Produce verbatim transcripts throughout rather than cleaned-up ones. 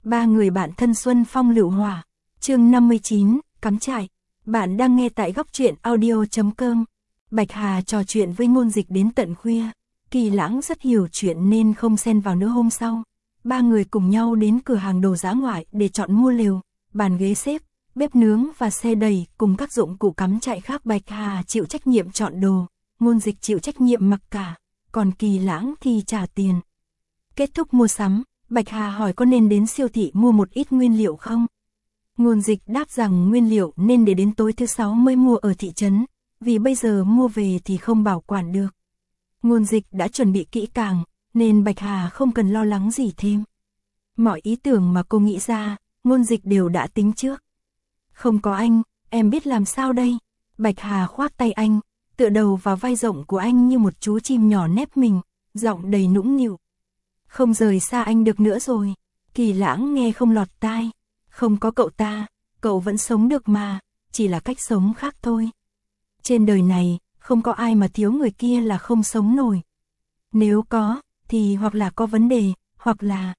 Ba người bạn thân xuân phong lựu hỏa. Chương năm mươi chín, cắm trại. Bạn đang nghe tại góc truyện audio chấm com. Bạch Hà trò chuyện với Ngôn Dịch đến tận khuya. Kỳ Lãng rất hiểu chuyện nên không xen vào nữa. Hôm sau, ba người cùng nhau đến cửa hàng đồ dã ngoại để chọn mua lều, bàn ghế xếp, bếp nướng và xe đẩy cùng các dụng cụ cắm trại khác. Bạch Hà chịu trách nhiệm chọn đồ, Ngôn Dịch chịu trách nhiệm mặc cả, còn Kỳ Lãng thì trả tiền. Kết thúc mua sắm, Bạch Hà hỏi có nên đến siêu thị mua một ít nguyên liệu không? Ngôn Dịch đáp rằng nguyên liệu nên để đến tối thứ sáu mới mua ở thị trấn, vì bây giờ mua về thì không bảo quản được. Ngôn Dịch đã chuẩn bị kỹ càng, nên Bạch Hà không cần lo lắng gì thêm. Mọi ý tưởng mà cô nghĩ ra, Ngôn Dịch đều đã tính trước. Không có anh, em biết làm sao đây? Bạch Hà khoác tay anh, tựa đầu vào vai rộng của anh như một chú chim nhỏ nép mình, giọng đầy nũng nịu. Không rời xa anh được nữa rồi. Kỳ Lãng nghe không lọt tai. Không có cậu ta, cậu vẫn sống được mà, chỉ là cách sống khác thôi. Trên đời này, không có ai mà thiếu người kia là không sống nổi. Nếu có, thì hoặc là có vấn đề, hoặc là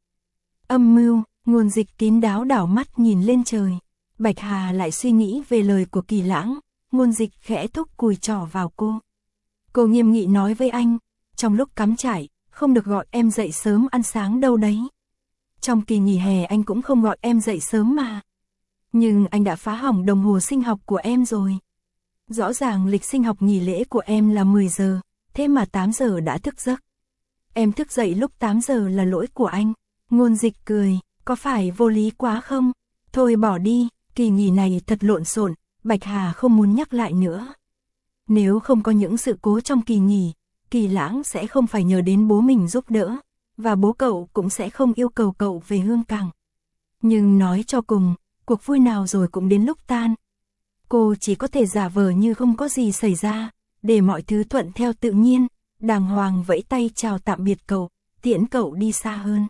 âm mưu. Ngôn Dịch kín đáo đảo mắt nhìn lên trời. Bạch Hà lại suy nghĩ về lời của Kỳ Lãng. Ngôn Dịch khẽ thúc cùi trỏ vào cô. Cô nghiêm nghị nói với anh, trong lúc cắm trại, không được gọi em dậy sớm ăn sáng đâu đấy. Trong kỳ nghỉ hè anh cũng không gọi em dậy sớm mà. Nhưng anh đã phá hỏng đồng hồ sinh học của em rồi. Rõ ràng lịch sinh học nghỉ lễ của em là mười giờ, thế mà tám giờ đã thức giấc. Em thức dậy lúc tám giờ là lỗi của anh. Ngôn Dịch cười, có phải vô lý quá không? Thôi bỏ đi, kỳ nghỉ này thật lộn xộn, Bạch Hà không muốn nhắc lại nữa. Nếu không có những sự cố trong kỳ nghỉ, Kỳ Lãng sẽ không phải nhờ đến bố mình giúp đỡ, và bố cậu cũng sẽ không yêu cầu cậu về Hương Cảng. Nhưng nói cho cùng, cuộc vui nào rồi cũng đến lúc tan. Cô chỉ có thể giả vờ như không có gì xảy ra, để mọi thứ thuận theo tự nhiên, đàng hoàng vẫy tay chào tạm biệt cậu, tiễn cậu đi xa hơn.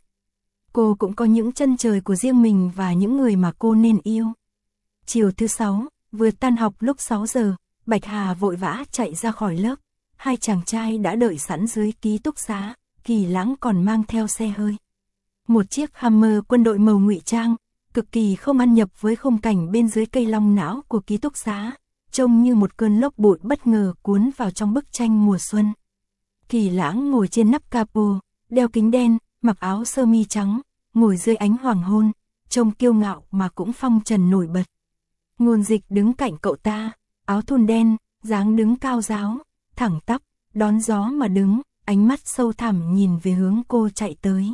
Cô cũng có những chân trời của riêng mình và những người mà cô nên yêu. Chiều thứ sáu, vừa tan học lúc sáu giờ, Bạch Hà vội vã chạy ra khỏi lớp. Hai chàng trai đã đợi sẵn dưới ký túc xá, Kỳ Lãng còn mang theo xe hơi. Một chiếc Hammer quân đội màu ngụy trang, cực kỳ không ăn nhập với khung cảnh bên dưới cây long não của ký túc xá, trông như một cơn lốc bụi bất ngờ cuốn vào trong bức tranh mùa xuân. Kỳ Lãng ngồi trên nắp capo, đeo kính đen, mặc áo sơ mi trắng, ngồi dưới ánh hoàng hôn, trông kiêu ngạo mà cũng phong trần nổi bật. Ngôn Dịch đứng cạnh cậu ta, áo thun đen, dáng đứng cao ráo, thẳng tắp, đón gió mà đứng, ánh mắt sâu thẳm nhìn về hướng cô chạy tới.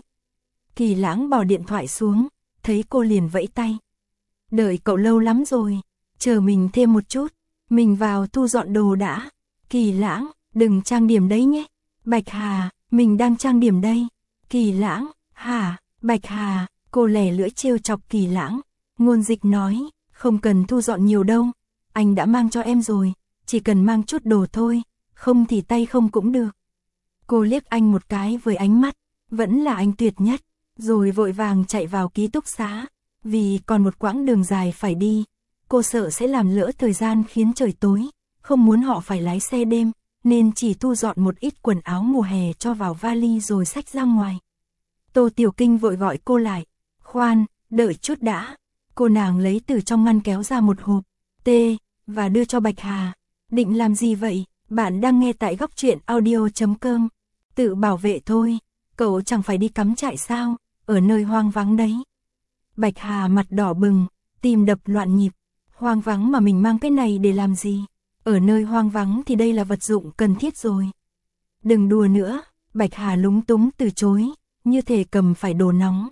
Kỳ Lãng bỏ điện thoại xuống, thấy cô liền vẫy tay. Đợi cậu lâu lắm rồi, chờ mình thêm một chút, mình vào thu dọn đồ đã. Kỳ Lãng, đừng trang điểm đấy nhé. Bạch Hà, mình đang trang điểm đây. Kỳ Lãng, hả? Bạch Hà, cô lẻ lưỡi trêu chọc Kỳ Lãng. Ngôn Dịch nói, không cần thu dọn nhiều đâu, anh đã mang cho em rồi, chỉ cần mang chút đồ thôi, không thì tay không cũng được. Cô liếc anh một cái với ánh mắt, vẫn là anh tuyệt nhất, rồi vội vàng chạy vào ký túc xá, vì còn một quãng đường dài phải đi, cô sợ sẽ làm lỡ thời gian khiến trời tối, không muốn họ phải lái xe đêm, nên chỉ thu dọn một ít quần áo mùa hè cho vào vali rồi xách ra ngoài. Tô Tiểu Kinh vội gọi cô lại, khoan, đợi chút đã. Cô nàng lấy từ trong ngăn kéo ra một hộp tê và đưa cho Bạch Hà. Định làm gì vậy? Bạn đang nghe tại góc truyện audio chấm com. Tự bảo vệ thôi, cậu chẳng phải đi cắm trại sao, ở nơi hoang vắng đấy. Bạch Hà mặt đỏ bừng, tim đập loạn nhịp. Hoang vắng mà mình mang cái này để làm gì? Ở nơi hoang vắng thì đây là vật dụng cần thiết rồi. Đừng đùa nữa, Bạch Hà lúng túng từ chối, như thể cầm phải đồ nóng.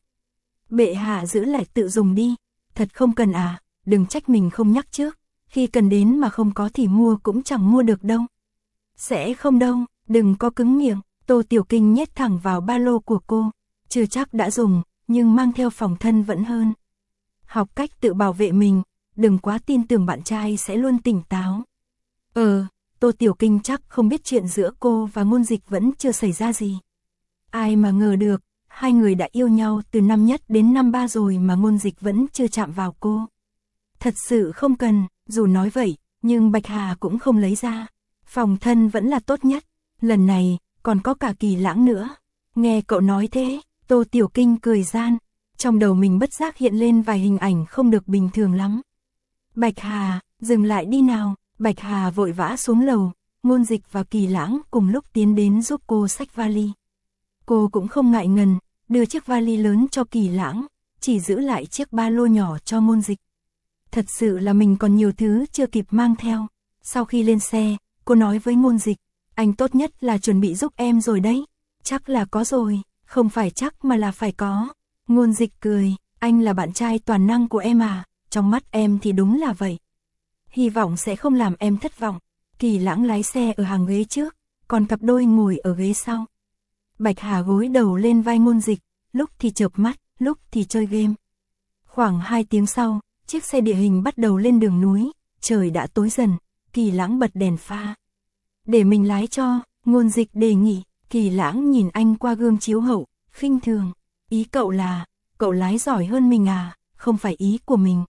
Bệ hạ giữ lại tự dùng đi. Thật không cần à, đừng trách mình không nhắc trước, khi cần đến mà không có thì mua cũng chẳng mua được đâu. Sẽ không đâu, đừng có cứng miệng. Tô Tiểu Kinh nhét thẳng vào ba lô của cô, chưa chắc đã dùng, nhưng mang theo phòng thân vẫn hơn. Học cách tự bảo vệ mình, đừng quá tin tưởng bạn trai sẽ luôn tỉnh táo. Ờ, Tô Tiểu Kinh chắc không biết chuyện giữa cô và Ngôn Dịch vẫn chưa xảy ra gì. Ai mà ngờ được, hai người đã yêu nhau từ năm nhất đến năm ba rồi mà Ngôn Dịch vẫn chưa chạm vào cô. Thật sự không cần, dù nói vậy, nhưng Bạch Hà cũng không lấy ra. Phòng thân vẫn là tốt nhất, lần này, còn có cả Kỳ Lãng nữa. Nghe cậu nói thế, Tô Tiểu Kinh cười gian. Trong đầu mình bất giác hiện lên vài hình ảnh không được bình thường lắm. Bạch Hà, dừng lại đi nào. Bạch Hà vội vã xuống lầu, Ngôn Dịch và Kỳ Lãng cùng lúc tiến đến giúp cô xách vali. Cô cũng không ngại ngần, đưa chiếc vali lớn cho Kỳ Lãng, chỉ giữ lại chiếc ba lô nhỏ cho Ngôn Dịch. Thật sự là mình còn nhiều thứ chưa kịp mang theo. Sau khi lên xe, cô nói với Ngôn Dịch, anh tốt nhất là chuẩn bị giúp em rồi đấy. Chắc là có rồi, không phải chắc mà là phải có. Ngôn Dịch cười, anh là bạn trai toàn năng của em à, trong mắt em thì đúng là vậy. Hy vọng sẽ không làm em thất vọng. Kỳ Lãng lái xe ở hàng ghế trước, còn cặp đôi ngồi ở ghế sau. Bạch Hà gối đầu lên vai Ngôn Dịch, lúc thì chợp mắt, lúc thì chơi game. Khoảng hai tiếng sau, chiếc xe địa hình bắt đầu lên đường núi, trời đã tối dần, Kỳ Lãng bật đèn pha. Để mình lái cho, Ngôn Dịch đề nghị. Kỳ Lãng nhìn anh qua gương chiếu hậu, khinh thường. Ý cậu là, cậu lái giỏi hơn mình à, không phải ý của mình.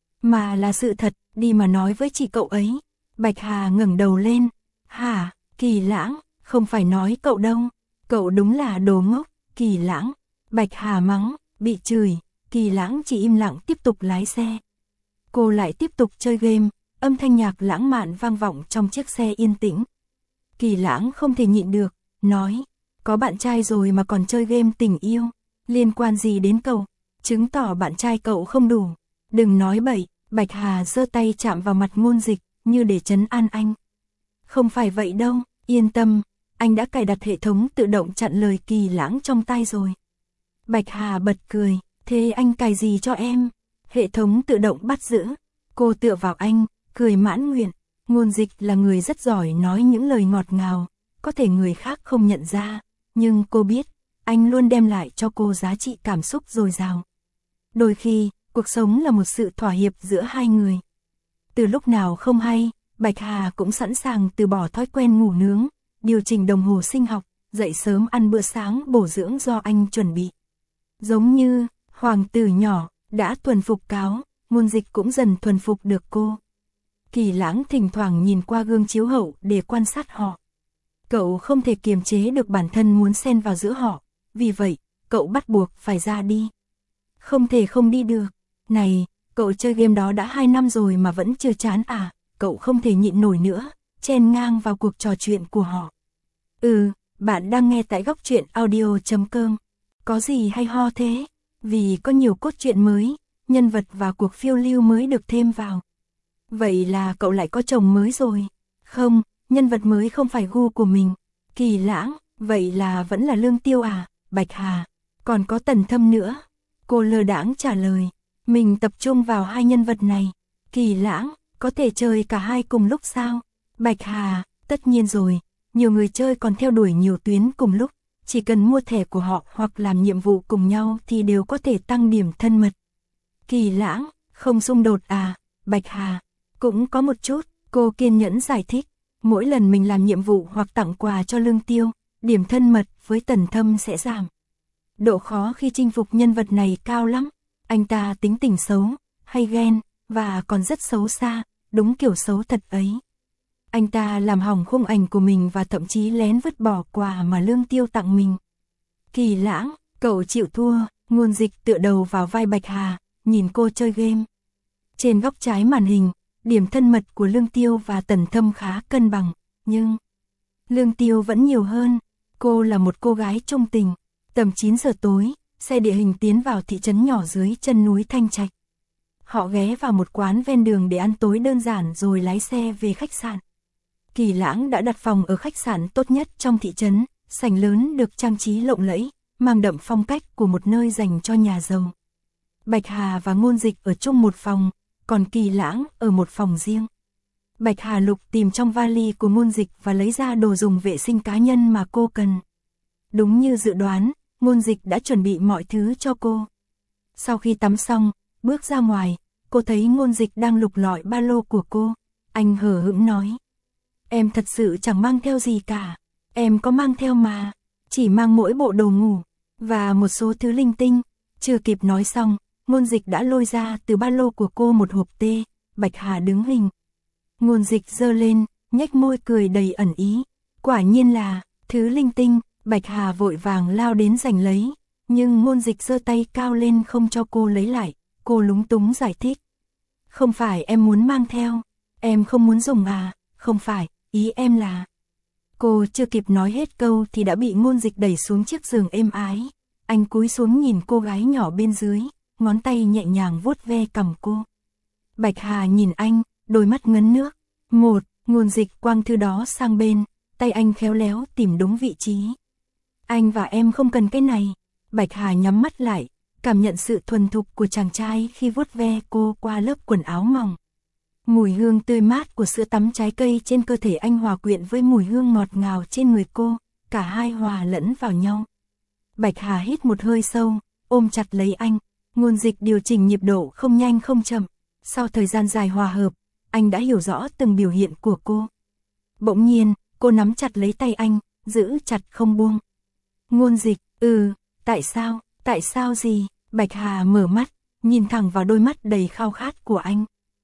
Mà là sự thật, đi mà nói với chị cậu ấy. Bạch Hà ngẩng đầu lên. Hả, Kỳ Lãng, không phải nói cậu đâu. Cậu đúng là đồ ngốc, Kỳ Lãng. Bạch Hà mắng, bị chửi, Kỳ Lãng chỉ im lặng tiếp tục lái xe. Cô lại tiếp tục chơi game, âm thanh nhạc lãng mạn vang vọng trong chiếc xe yên tĩnh. Kỳ Lãng không thể nhịn được, nói, có bạn trai rồi mà còn chơi game tình yêu, liên quan gì đến cậu, chứng tỏ bạn trai cậu không đủ. Đừng nói bậy. Bạch Hà giơ tay chạm vào mặt Ngôn Dịch, như để trấn an anh. Không phải vậy đâu, yên tâm, anh đã cài đặt hệ thống tự động chặn lời Kỳ Lãng trong tai rồi. Bạch Hà bật cười, thế anh cài gì cho em? Hệ thống tự động bắt giữ. Cô tựa vào anh, cười mãn nguyện. Ngôn Dịch là người rất giỏi nói những lời ngọt ngào, có thể người khác không nhận ra, nhưng cô biết, anh luôn đem lại cho cô giá trị cảm xúc dồi dào. Đôi khi, cuộc sống là một sự thỏa hiệp giữa hai người. Từ lúc nào không hay, Bạch Hà cũng sẵn sàng từ bỏ thói quen ngủ nướng, điều chỉnh đồng hồ sinh học, dậy sớm ăn bữa sáng bổ dưỡng do anh chuẩn bị. Giống như hoàng tử nhỏ đã thuần phục cáo, Ngôn Dịch cũng dần thuần phục được cô. Kỳ Lãng thỉnh thoảng nhìn qua gương chiếu hậu để quan sát họ. Cậu không thể kiềm chế được bản thân muốn xen vào giữa họ, vì vậy, cậu bắt buộc phải ra đi. Không thể không đi được. Này, cậu chơi game đó đã hai năm rồi mà vẫn chưa chán à, cậu không thể nhịn nổi nữa, chen ngang vào cuộc trò chuyện của họ. Ừ, bạn đang nghe tại góc truyện audio chấm com. Có gì hay ho thế? Vì có nhiều cốt truyện mới, nhân vật và cuộc phiêu lưu mới được thêm vào. Vậy là cậu lại có chồng mới rồi? Không, nhân vật mới không phải gu của mình. Kỳ Lãng, vậy là vẫn là Lương Tiêu à? Bạch Hà, còn có Tần Thâm nữa. Cô lơ đãng trả lời, mình tập trung vào hai nhân vật này. Kỳ Lãng, có thể chơi cả hai cùng lúc sao? Bạch Hà, tất nhiên rồi, nhiều người chơi còn theo đuổi nhiều tuyến cùng lúc, chỉ cần mua thẻ của họ hoặc làm nhiệm vụ cùng nhau thì đều có thể tăng điểm thân mật. Kỳ Lãng, không xung đột à? Bạch Hà, cũng có một chút, cô kiên nhẫn giải thích, mỗi lần mình làm nhiệm vụ hoặc tặng quà cho Lương Tiêu, điểm thân mật với Tần Thâm sẽ giảm. Độ khó khi chinh phục nhân vật này cao lắm, anh ta tính tình xấu, hay ghen, và còn rất xấu xa, đúng kiểu xấu thật ấy. Anh ta làm hỏng khung ảnh của mình và thậm chí lén vứt bỏ quà mà Lương Tiêu tặng mình. Kỳ Lãng, cậu chịu thua. Ngôn Dịch tựa đầu vào vai Bạch Hà, nhìn cô chơi game. Trên góc trái màn hình, điểm thân mật của Lương Tiêu và Tần Thâm khá cân bằng, nhưng Lương Tiêu vẫn nhiều hơn. Cô là một cô gái trung tình. Tầm chín giờ tối, xe địa hình tiến vào thị trấn nhỏ dưới chân núi Thanh Trạch. Họ ghé vào một quán ven đường để ăn tối đơn giản rồi lái xe về khách sạn. Kỳ Lãng đã đặt phòng ở khách sạn tốt nhất trong thị trấn, sảnh lớn được trang trí lộng lẫy, mang đậm phong cách của một nơi dành cho nhà giàu. Bạch Hà và Ngôn Dịch ở chung một phòng, còn Kỳ Lãng ở một phòng riêng. Bạch Hà lục tìm trong vali của Ngôn Dịch và lấy ra đồ dùng vệ sinh cá nhân mà cô cần. Đúng như dự đoán, Ngôn Dịch đã chuẩn bị mọi thứ cho cô. Sau khi tắm xong, bước ra ngoài, cô thấy Ngôn Dịch đang lục lọi ba lô của cô. Anh hờ hững nói, em thật sự chẳng mang theo gì cả. Em có mang theo mà, chỉ mang mỗi bộ đồ ngủ và một số thứ linh tinh. Chưa kịp nói xong, Ngôn Dịch đã lôi ra từ ba lô của cô một hộp tê. Bạch Hà đứng hình. Ngôn Dịch giơ lên, nhếch môi cười đầy ẩn ý. Quả nhiên là thứ linh tinh. Bạch Hà vội vàng lao đến giành lấy. nhưng Ngôn Dịch giơ tay cao lên không cho cô lấy lại, cô lúng túng giải thích. Không phải em muốn mang theo, em không muốn dùng à, không phải, ý em là... Cô chưa kịp nói hết câu thì đã bị Ngôn Dịch đẩy xuống chiếc giường êm ái. Anh cúi xuống nhìn cô gái nhỏ bên dưới, ngón tay nhẹ nhàng vuốt ve cằm cô. Bạch Hà nhìn anh, đôi mắt ngấn nước. Một, Ngôn Dịch quăng thứ đó sang bên, tay anh khéo léo tìm đúng vị trí. Anh và em không cần cái này. Bạch Hà nhắm mắt lại, cảm nhận sự thuần thục của chàng trai khi vuốt ve cô qua lớp quần áo mỏng. Mùi hương tươi mát của sữa tắm trái cây trên cơ thể anh hòa quyện với mùi hương ngọt ngào trên người cô, cả hai hòa lẫn vào nhau. Bạch Hà hít một hơi sâu, ôm chặt lấy anh, Ngôn Dịch điều chỉnh nhịp độ không nhanh không chậm. Sau thời gian dài hòa hợp, anh đã hiểu rõ từng biểu hiện của cô. Bỗng nhiên, cô nắm chặt lấy tay anh, giữ chặt không buông. Ngôn Dịch, ừ, tại sao, tại sao gì? Bạch Hà mở mắt, nhìn thẳng vào đôi mắt đầy khao khát của anh.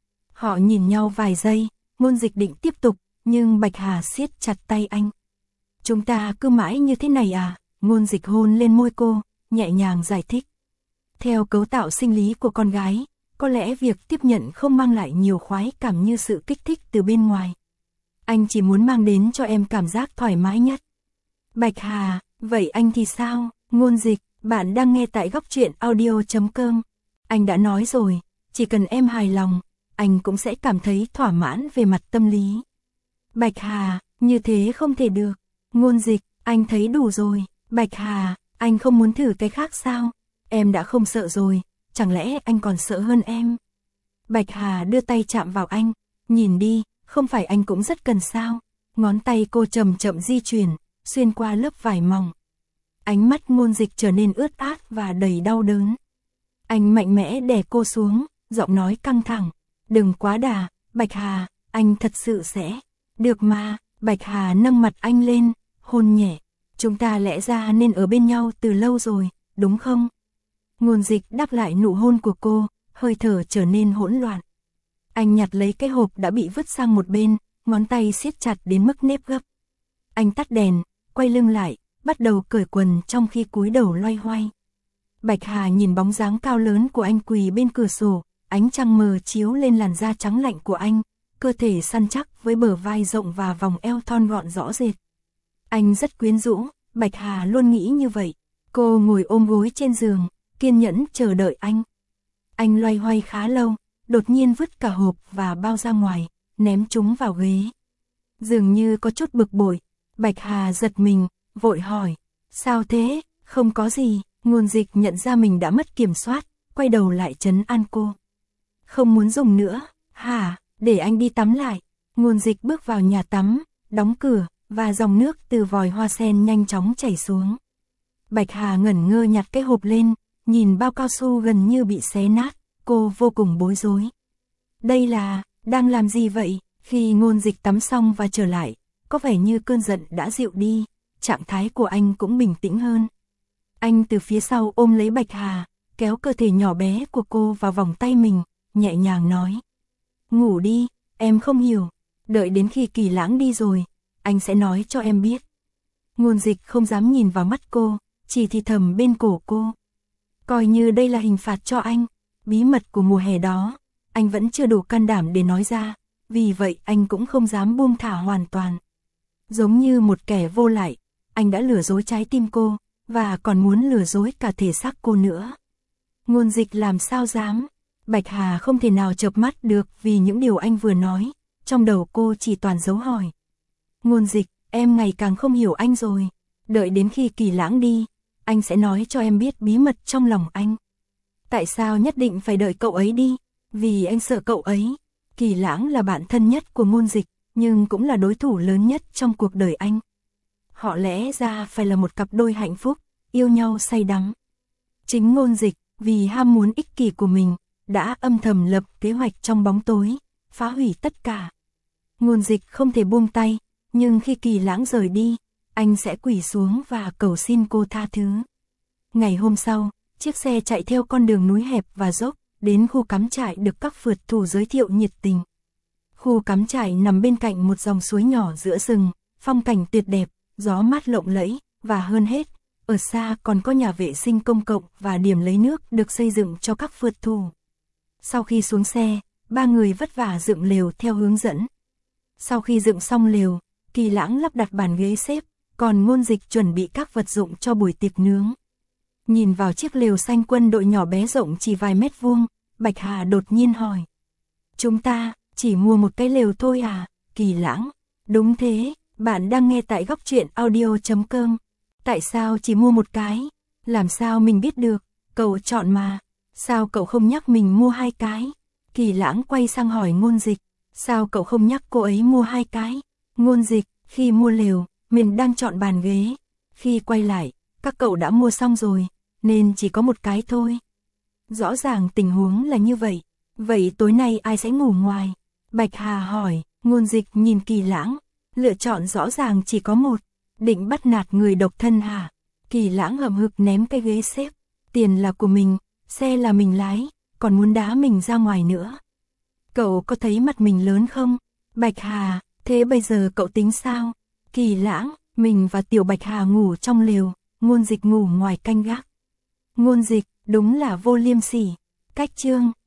Họ nhìn nhau vài giây, Ngôn Dịch định tiếp tục, nhưng Bạch Hà siết chặt tay anh. Chúng ta cứ mãi như thế này à? Ngôn Dịch hôn lên môi cô, nhẹ nhàng giải thích. Theo cấu tạo sinh lý của con gái, có lẽ việc tiếp nhận không mang lại nhiều khoái cảm như sự kích thích từ bên ngoài. Anh chỉ muốn mang đến cho em cảm giác thoải mái nhất. Bạch Hà, vậy anh thì sao? Ngôn Dịch, bạn đang nghe tại góc truyện audio chấm com. Anh đã nói rồi, chỉ cần em hài lòng, anh cũng sẽ cảm thấy thỏa mãn về mặt tâm lý. Bạch Hà, như thế không thể được. Ngôn Dịch, anh thấy đủ rồi. Bạch Hà, anh không muốn thử cái khác sao? Em đã không sợ rồi, chẳng lẽ anh còn sợ hơn em? Bạch Hà đưa tay chạm vào anh, nhìn đi, không phải anh cũng rất cần sao? Ngón tay cô chậm chậm di chuyển, xuyên qua lớp vải mỏng. Ánh mắt Ngôn Dịch trở nên ướt át và đầy đau đớn. Anh mạnh mẽ đè cô xuống, giọng nói căng thẳng. Đừng quá đà, Bạch Hà, anh thật sự sẽ... Được mà, Bạch Hà nâng mặt anh lên, hôn nhẹ. Chúng ta lẽ ra nên ở bên nhau từ lâu rồi, đúng không? Ngôn Dịch đáp lại nụ hôn của cô, hơi thở trở nên hỗn loạn. Anh nhặt lấy cái hộp đã bị vứt sang một bên, ngón tay siết chặt đến mức nếp gấp. Anh tắt đèn, quay lưng lại, bắt đầu cởi quần trong khi cúi đầu loay hoay. Bạch Hà nhìn bóng dáng cao lớn của anh quỳ bên cửa sổ, ánh trăng mờ chiếu lên làn da trắng lạnh của anh, cơ thể săn chắc với bờ vai rộng và vòng eo thon gọn rõ rệt. Anh rất quyến rũ, Bạch Hà luôn nghĩ như vậy. Cô ngồi ôm gối trên giường, kiên nhẫn chờ đợi anh. Anh loay hoay khá lâu, đột nhiên vứt cả hộp và bao ra ngoài, ném chúng vào ghế. Dường như có chút bực bội, Bạch Hà giật mình, vội hỏi, sao thế? Không có gì. Ngôn Dịch nhận ra mình đã mất kiểm soát, quay đầu lại trấn an cô. Không muốn dùng nữa, hả? Để anh đi tắm lại. Ngôn Dịch bước vào nhà tắm, đóng cửa, và dòng nước từ vòi hoa sen nhanh chóng chảy xuống. Bạch Hà ngẩn ngơ nhặt cái hộp lên, nhìn bao cao su gần như bị xé nát, cô vô cùng bối rối. Đây là, đang làm gì vậy? Khi Ngôn Dịch tắm xong và trở lại, có vẻ như cơn giận đã dịu đi, trạng thái của anh cũng bình tĩnh hơn. Anh từ phía sau ôm lấy Bạch Hà, kéo cơ thể nhỏ bé của cô vào vòng tay mình, nhẹ nhàng nói. Ngủ đi, em không hiểu, đợi đến khi Kỳ Lãng đi rồi, anh sẽ nói cho em biết. Ngôn Dịch không dám nhìn vào mắt cô, chỉ thì thầm bên cổ cô. Coi như đây là hình phạt cho anh, bí mật của mùa hè đó, anh vẫn chưa đủ can đảm để nói ra, vì vậy anh cũng không dám buông thả hoàn toàn. Giống như một kẻ vô lại, anh đã lừa dối trái tim cô, và còn muốn lừa dối cả thể xác cô nữa. Ngôn Dịch làm sao dám? Bạch Hà không thể nào chợp mắt được vì những điều anh vừa nói, trong đầu cô chỉ toàn dấu hỏi. Ngôn Dịch, em ngày càng không hiểu anh rồi, đợi đến khi Kỳ Lãng đi, anh sẽ nói cho em biết bí mật trong lòng anh. Tại sao nhất định phải đợi cậu ấy đi? Vì anh sợ cậu ấy. Kỳ Lãng là bạn thân nhất của Ngôn Dịch, nhưng cũng là đối thủ lớn nhất trong cuộc đời anh. Họ lẽ ra phải là một cặp đôi hạnh phúc, yêu nhau say đắm. Chính Ngôn Dịch, vì ham muốn ích kỷ của mình, đã âm thầm lập kế hoạch trong bóng tối, phá hủy tất cả. Ngôn Dịch không thể buông tay, nhưng khi Kỳ Lãng rời đi, anh sẽ quỳ xuống và cầu xin cô tha thứ. Ngày hôm sau, chiếc xe chạy theo con đường núi hẹp và dốc, đến khu cắm trại được các phượt thủ giới thiệu nhiệt tình. Khu cắm trại nằm bên cạnh một dòng suối nhỏ giữa rừng, phong cảnh tuyệt đẹp, gió mát lộng lẫy, và hơn hết, ở xa còn có nhà vệ sinh công cộng và điểm lấy nước được xây dựng cho các phượt thủ. Sau khi xuống xe, ba người vất vả dựng lều theo hướng dẫn. Sau khi dựng xong lều, Kỳ Lãng lắp đặt bàn ghế xếp, còn Ngôn Dịch chuẩn bị các vật dụng cho buổi tiệc nướng. Nhìn vào chiếc lều xanh quân đội nhỏ bé rộng chỉ vài mét vuông, Bạch Hà đột nhiên hỏi. Chúng ta chỉ mua một cái lều thôi à, Kỳ Lãng? Đúng thế, bạn đang nghe tại góc truyện audio chấm com. Tại sao chỉ mua một cái? Làm sao mình biết được? Cậu chọn mà. Sao cậu không nhắc mình mua hai cái? Kỳ Lãng quay sang hỏi Ngôn Dịch. Sao cậu không nhắc cô ấy mua hai cái? Ngôn Dịch, khi mua lều, mình đang chọn bàn ghế. Khi quay lại, các cậu đã mua xong rồi, nên chỉ có một cái thôi. Rõ ràng tình huống là như vậy. Vậy tối nay ai sẽ ngủ ngoài? Bạch Hà hỏi. Ngôn Dịch nhìn Kỳ Lãng. Lựa chọn rõ ràng chỉ có một. Định bắt nạt người độc thân hả? Kỳ Lãng hậm hực ném cái ghế xếp. Tiền là của mình, xe là mình lái, còn muốn đá mình ra ngoài nữa. Cậu có thấy mặt mình lớn không? Bạch Hà, thế bây giờ cậu tính sao? Kỳ Lãng, mình và Tiểu Bạch Hà ngủ trong lều, Ngôn Dịch ngủ ngoài canh gác. Ngôn Dịch, đúng là vô liêm sỉ. Cách chương